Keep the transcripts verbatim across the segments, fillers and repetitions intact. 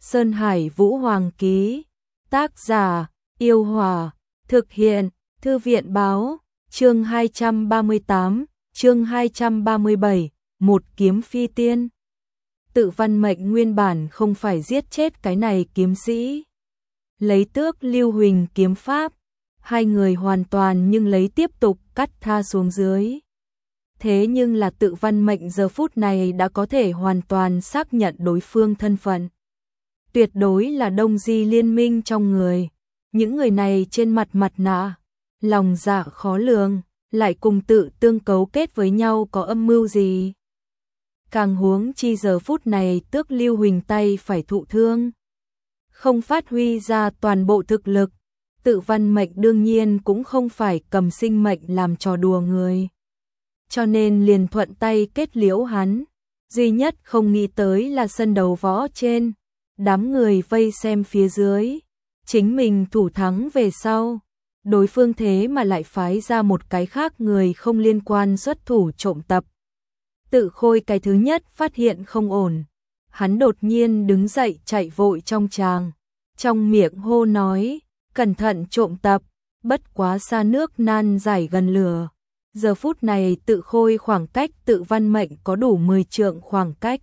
Sơn Hải Vũ Hoàng ký. Tác giả: Yêu Hòa. Thực hiện: Thư viện báo. Chương hai trăm ba mươi tám, chương hai trăm ba mươi bảy, một kiếm phi tiên. Tự Văn Mệnh nguyên bản không phải giết chết cái này kiếm sĩ. Lấy Tước Lưu Huỳnh kiếm pháp, hai người hoàn toàn nhưng lấy tiếp tục cắt tha xuống dưới. Thế nhưng là Tự Văn Mệnh giờ phút này đã có thể hoàn toàn xác nhận đối phương thân phận. Tuyệt đối là Đông Di liên minh trong người. Những người này trên mặt mặt nạ, lòng dạ khó lường, lại cùng tự tương cấu kết với nhau có âm mưu gì. Càng huống chi giờ phút này Tước Lưu Huỳnh tay phải thụ thương, không phát huy ra toàn bộ thực lực. Tự Văn Mệnh đương nhiên cũng không phải cầm sinh mệnh làm trò đùa người, cho nên liền thuận tay kết liễu hắn. Duy nhất không nghĩ tới là sân đấu võ trên, đám người vây xem phía dưới, chính mình thủ thắng về sau, đối phương thế mà lại phái ra một cái khác người không liên quan xuất thủ trộm tập. Tự Khôi cái thứ nhất phát hiện không ổn, hắn đột nhiên đứng dậy chạy vội trong tràng, trong miệng hô nói: cẩn thận trộm tập. Bất quá xa nước nan giải gần lửa, giờ phút này Tự Khôi khoảng cách Tự Văn Mệnh có đủ mười trượng khoảng cách,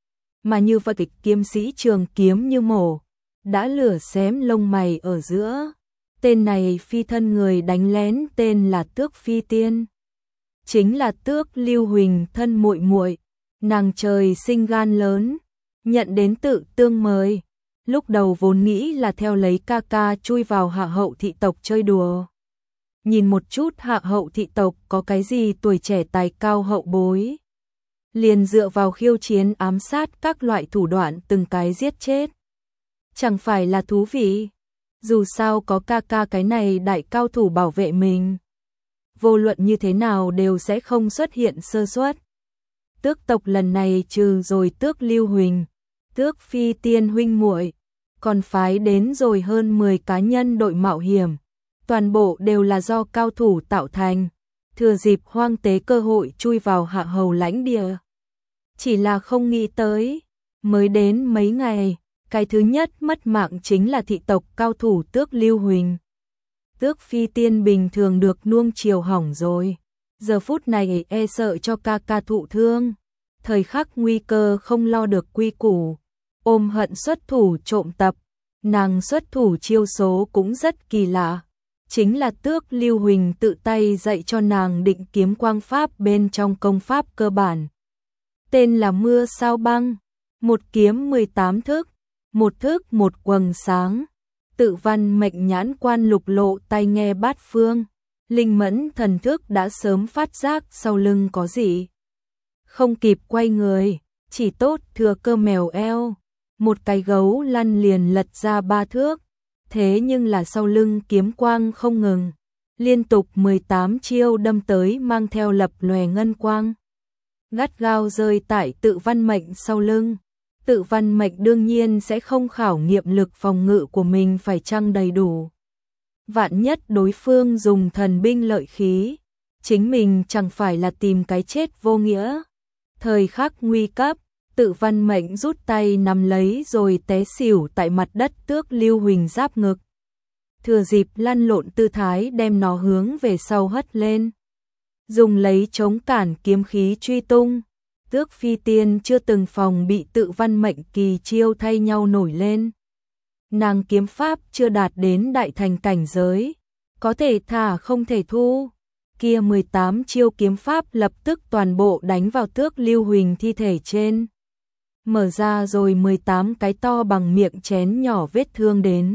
mà như vậy kịch kiếm sĩ trường kiếm như mổ, đã lửa xém lông mày ở giữa. Tên này phi thân người đánh lén tên là Tước Phi Tiên, chính là Tước Lưu Huỳnh thân muội muội. Nàng trời sinh gan lớn, nhận đến Tự Tương mời, lúc đầu vốn nghĩ là theo lấy ca ca chui vào Hạ Hậu thị tộc chơi đùa, nhìn một chút Hạ Hậu thị tộc có cái gì tuổi trẻ tài cao hậu bối, liền dựa vào khiêu chiến ám sát các loại thủ đoạn từng cái giết chết. Chẳng phải là thú vị, dù sao có ca ca cái này đại cao thủ bảo vệ mình, vô luận như thế nào đều sẽ không xuất hiện sơ suất. Tước tộc lần này trừ rồi Tước Lưu Huỳnh, Tước Phi Tiên huynh muội, còn phái đến rồi hơn mười cá nhân đội mạo hiểm, toàn bộ đều là do cao thủ tạo thành, thừa dịp hoang tế cơ hội chui vào Hạ Hầu lãnh địa. Chỉ là không nghĩ tới, mới đến mấy ngày, cái thứ nhất mất mạng chính là thị tộc cao thủ Tước Lưu Huỳnh. Tước Phi Tiên bình thường được nuông chiều hỏng rồi, giờ phút này e sợ cho ca ca thụ thương, thời khắc nguy cơ không lo được quy củ, ôm hận xuất thủ trộm tập. Nàng xuất thủ chiêu số cũng rất kỳ lạ, chính là Tước Lưu Huỳnh tự tay dạy cho nàng định kiếm quang pháp bên trong công pháp cơ bản, tên là Mưa Sao Băng, một kiếm mười tám thức, một thức một quầng sáng. Tự Văn Mệnh nhãn quan lục lộ, tai nghe bát phương, linh mẫn thần thức đã sớm phát giác sau lưng có gì, không kịp quay người, chỉ tốt thừa cơ mèo eo, một cái gấu lăn liền lật ra ba thước. Thế nhưng là sau lưng kiếm quang không ngừng, liên tục mười tám chiêu đâm tới mang theo lập lòe ngân quang, gắt gao rơi tại Tự Văn Mệnh sau lưng. Tự Văn Mệnh đương nhiên sẽ không khảo nghiệm lực phòng ngự của mình phải chăng đầy đủ. Vạn nhất đối phương dùng thần binh lợi khí, chính mình chẳng phải là tìm cái chết vô nghĩa. Thời khắc nguy cấp, Tự Văn Mệnh rút tay nắm lấy rồi té xỉu tại mặt đất Tước Lưu Huỳnh giáp ngực. Thừa dịp lăn lộn tư thái đem nó hướng về sau hất lên, dùng lấy chống cản kiếm khí truy tung. Tước Phi Tiên chưa từng phòng bị Tự Văn Mệnh kỳ chiêu thay nhau nổi lên. Nàng kiếm pháp chưa đạt đến đại thành cảnh giới, có thể thả không thể thu. Kia mười tám chiêu kiếm pháp lập tức toàn bộ đánh vào Tước Lưu Huỳnh thi thể trên, mở ra rồi mười tám cái to bằng miệng chén nhỏ vết thương đến.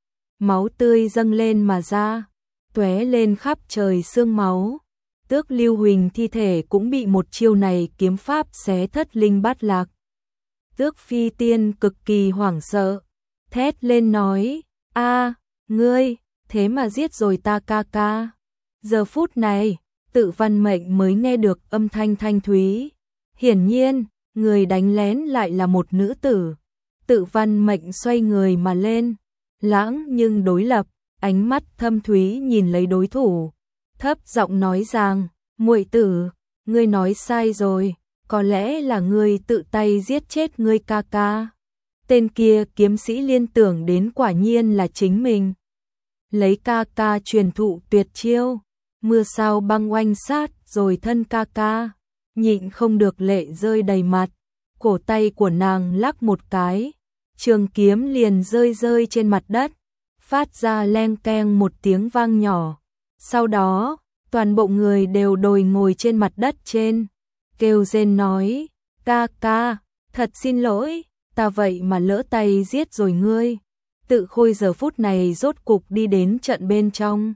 Máu tươi dâng lên mà ra, tóe lên khắp trời xương máu. Tước Lưu Huỳnh thi thể cũng bị một chiêu này kiếm pháp xé thất linh bát lạc. Tước Phi Tiên cực kỳ hoảng sợ, thét lên nói: a, ngươi, thế mà giết rồi ta ca ca. Giờ phút này, Tự Văn Mệnh mới nghe được âm thanh thanh thúy. Hiển nhiên, người đánh lén lại là một nữ tử. Tự Văn Mệnh xoay người mà lên, lãng nhưng đối lập, ánh mắt thâm thúy nhìn lấy đối thủ, thấp giọng nói rằng: muội tử, ngươi nói sai rồi, có lẽ là ngươi tự tay giết chết ngươi ca ca. Tên kia kiếm sĩ liên tưởng đến quả nhiên là chính mình. Lấy ca ca truyền thụ tuyệt chiêu, mưa sao băng oanh sát rồi thân ca ca, nhịn không được lệ rơi đầy mặt, cổ tay của nàng lắc một cái, trường kiếm liền rơi rơi trên mặt đất, phát ra leng keng một tiếng vang nhỏ. Sau đó, toàn bộ người đều đồi ngồi trên mặt đất trên, kêu rên nói, ca ca, thật xin lỗi, ta vậy mà lỡ tay giết rồi ngươi. Tự Khôi giờ phút này rốt cục đi đến trận bên trong.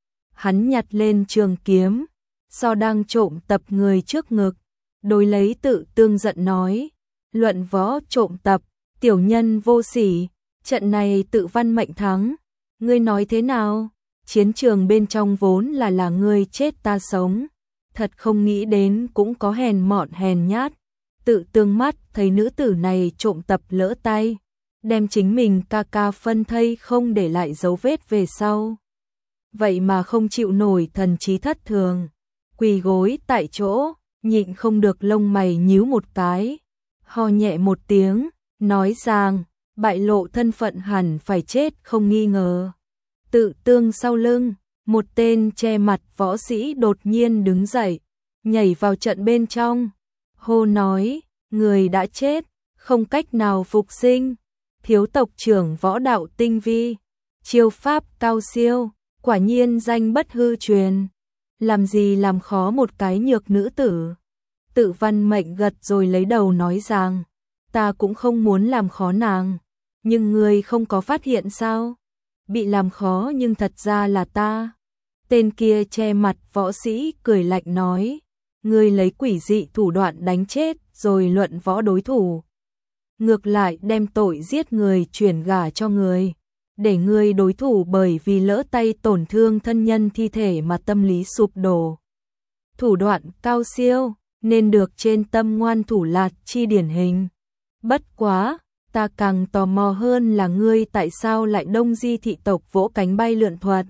Hắn nhặt lên trường kiếm, so đang trộm tập người trước ngực, đối lấy Tự Tương giận nói, luận võ trộm tập, tiểu nhân vô sỉ, trận này Tự Văn Mệnh thắng, ngươi nói thế nào? Chiến trường bên trong vốn là là ngươi chết ta sống, thật không nghĩ đến cũng có hèn mọn hèn nhát. Tự Tương mắt thấy nữ tử này trộm tập lỡ tay, đem chính mình ca ca phân thây không để lại dấu vết về sau. Vậy mà không chịu nổi thần trí thất thường, quỳ gối tại chỗ, nhịn không được lông mày nhíu một cái, ho nhẹ một tiếng, nói rằng, bại lộ thân phận hẳn phải chết không nghi ngờ. Tự Tương sau lưng, một tên che mặt võ sĩ đột nhiên đứng dậy, nhảy vào trận bên trong, hô nói, người đã chết, không cách nào phục sinh, thiếu tộc trưởng võ đạo tinh vi, chiêu pháp cao siêu, quả nhiên danh bất hư truyền, làm gì làm khó một cái nhược nữ tử. Tự Văn Mệnh gật rồi lấy đầu nói rằng, ta cũng không muốn làm khó nàng, nhưng ngươi không có phát hiện sao? Bị làm khó nhưng thật ra là ta. Tên kia che mặt võ sĩ cười lạnh nói, ngươi lấy quỷ dị thủ đoạn đánh chết rồi luận võ đối thủ. Ngược lại đem tội giết người chuyển gả cho người, để ngươi đối thủ bởi vì lỡ tay tổn thương thân nhân thi thể mà tâm lý sụp đổ. Thủ đoạn cao siêu, nên được trên tâm ngoan thủ lạt chi điển hình. Bất quá, ta càng tò mò hơn là ngươi tại sao lại Đông Di thị tộc vỗ cánh bay lượn thuật.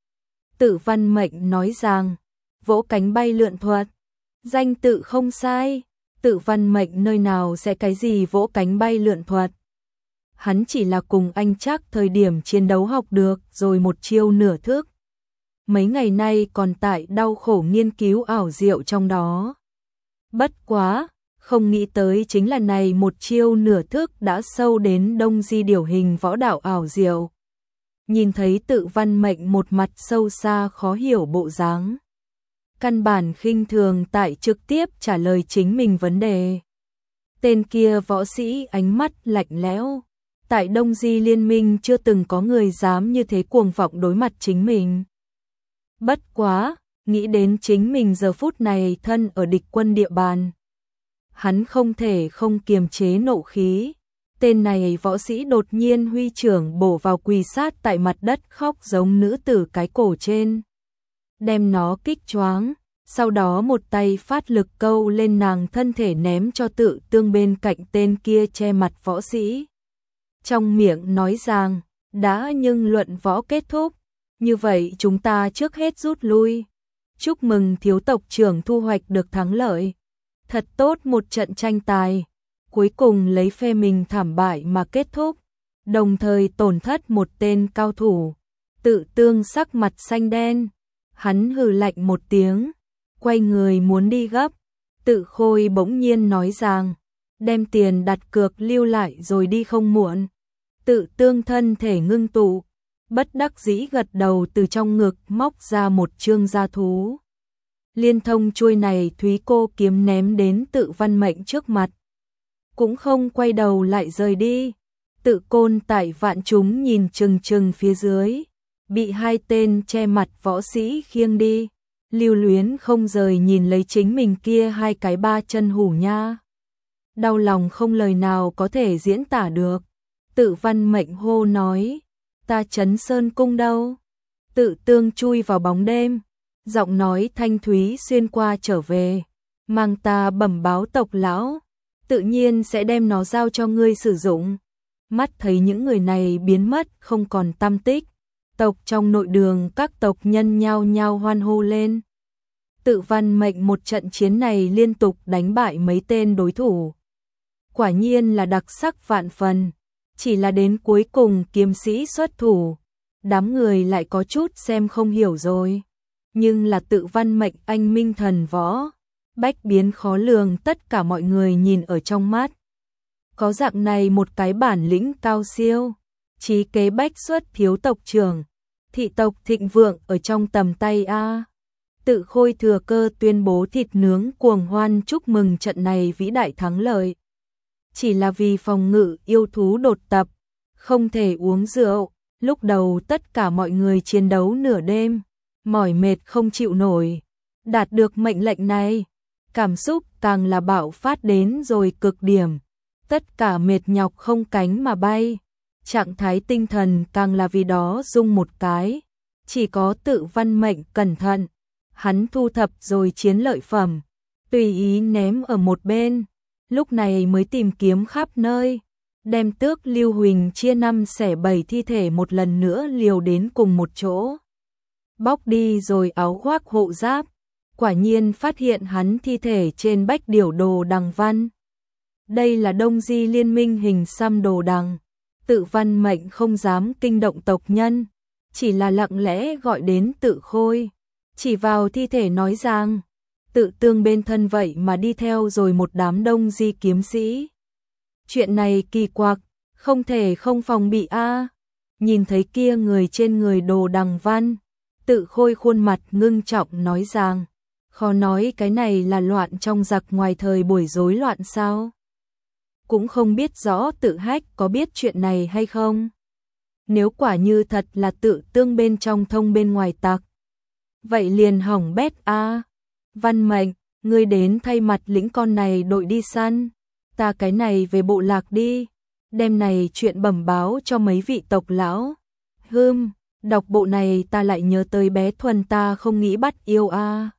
Tự Văn Mệnh nói rằng, vỗ cánh bay lượn thuật, danh tự không sai, Tự Văn Mệnh nơi nào sẽ cái gì vỗ cánh bay lượn thuật. Hắn chỉ là cùng anh chắc thời điểm chiến đấu học được rồi một chiêu nửa thức. Mấy ngày nay còn tại đau khổ nghiên cứu ảo diệu trong đó. Bất quá, không nghĩ tới chính là này một chiêu nửa thức đã sâu đến Đông Di điều hình võ đạo ảo diệu. Nhìn thấy Tự Văn Mệnh một mặt sâu xa khó hiểu bộ dáng, căn bản khinh thường tại trực tiếp trả lời chính mình vấn đề. Tên kia võ sĩ ánh mắt lạnh lẽo, tại Đông Di liên minh chưa từng có người dám như thế cuồng vọng đối mặt chính mình. Bất quá, nghĩ đến chính mình giờ phút này thân ở địch quân địa bàn, hắn không thể không kiềm chế nộ khí. Tên này võ sĩ đột nhiên huy trưởng bổ vào quỳ sát tại mặt đất khóc giống nữ tử cái cổ trên, đem nó kích choáng, sau đó một tay phát lực câu lên nàng thân thể ném cho Tự Tương bên cạnh tên kia che mặt võ sĩ. Trong miệng nói rằng, đã nhưng luận võ kết thúc, như vậy chúng ta trước hết rút lui. Chúc mừng thiếu tộc trưởng thu hoạch được thắng lợi. Thật tốt một trận tranh tài, cuối cùng lấy phe mình thảm bại mà kết thúc, đồng thời tổn thất một tên cao thủ. Tự Tương sắc mặt xanh đen, hắn hừ lạnh một tiếng, quay người muốn đi gấp. Tự Khôi bỗng nhiên nói rằng, đem tiền đặt cược lưu lại rồi đi không muộn. Tự Tương thân thể ngưng tụ, bất đắc dĩ gật đầu, từ trong ngực móc ra một chương gia thú. Liên thông chuôi này Thúy Cô kiếm ném đến Tự Văn Mệnh trước mặt, cũng không quay đầu lại rời đi. Tự Côn tại vạn chúng nhìn chừng chừng phía dưới, bị hai tên che mặt võ sĩ khiêng đi, lưu luyến không rời nhìn lấy chính mình kia hai cái ba chân hủ nha. Đau lòng không lời nào có thể diễn tả được. Tự Văn Mệnh hô nói, ta Trấn Sơn Cung đâu? Tự Tương chui vào bóng đêm, giọng nói thanh thúy xuyên qua trở về, mang ta bẩm báo tộc lão, tự nhiên sẽ đem nó giao cho ngươi sử dụng. Mắt thấy những người này biến mất không còn tăm tích, tộc trong nội đường các tộc nhân nhao nhao hoan hô lên. Tự Văn Mệnh một trận chiến này liên tục đánh bại mấy tên đối thủ, quả nhiên là đặc sắc vạn phần. Chỉ là đến cuối cùng kiếm sĩ xuất thủ, đám người lại có chút xem không hiểu rồi. Nhưng là tự văn mệnh anh minh thần võ, bách biến khó lường, tất cả mọi người nhìn ở trong mắt. Có dạng này một cái bản lĩnh cao siêu, chí kế bách xuất thiếu tộc trưởng, thị tộc thịnh vượng ở trong tầm tay a. Tự Khôi thừa cơ tuyên bố thịt nướng cuồng hoan chúc mừng trận này vĩ đại thắng lợi. Chỉ là vì phòng ngự yêu thú đột tập, không thể uống rượu, lúc đầu tất cả mọi người chiến đấu nửa đêm, mỏi mệt không chịu nổi. Đạt được mệnh lệnh này, cảm xúc càng là bạo phát đến rồi cực điểm, tất cả mệt nhọc không cánh mà bay, trạng thái tinh thần càng là vì đó rung một cái. Chỉ có tự văn mệnh cẩn thận, hắn thu thập rồi chiến lợi phẩm, tùy ý ném ở một bên, lúc này mới tìm kiếm khắp nơi, đem Tước Lưu Huỳnh chia năm xẻ bảy thi thể một lần nữa liều đến cùng một chỗ. Bóc đi rồi áo khoác hộ giáp, quả nhiên phát hiện hắn thi thể trên bách điểu đồ đằng văn. Đây là Đông Di liên minh hình xăm đồ đằng, tự văn mệnh không dám kinh động tộc nhân, chỉ là lặng lẽ gọi đến Tự Khôi, chỉ vào thi thể nói rằng, tự tương bên thân vậy mà đi theo rồi một đám Đông Di kiếm sĩ. Chuyện này kỳ quặc, không thể không phòng bị a. Nhìn thấy kia người trên người đồ đằng văn, Tự Khôi khuôn mặt ngưng trọng nói rằng, khó nói cái này là loạn trong giặc ngoài thời buổi rối loạn sao? Cũng không biết rõ Tự Hách có biết chuyện này hay không? Nếu quả như thật là tự tương bên trong thông bên ngoài tặc, vậy liền hỏng bét a. Văn mệnh, ngươi đến thay mặt lĩnh con này đội đi săn, ta cái này về bộ lạc đi, đem này chuyện bẩm báo cho mấy vị tộc lão. Hừm, đọc bộ này ta lại nhớ tới bé Thuần ta không nghĩ bắt yêu a.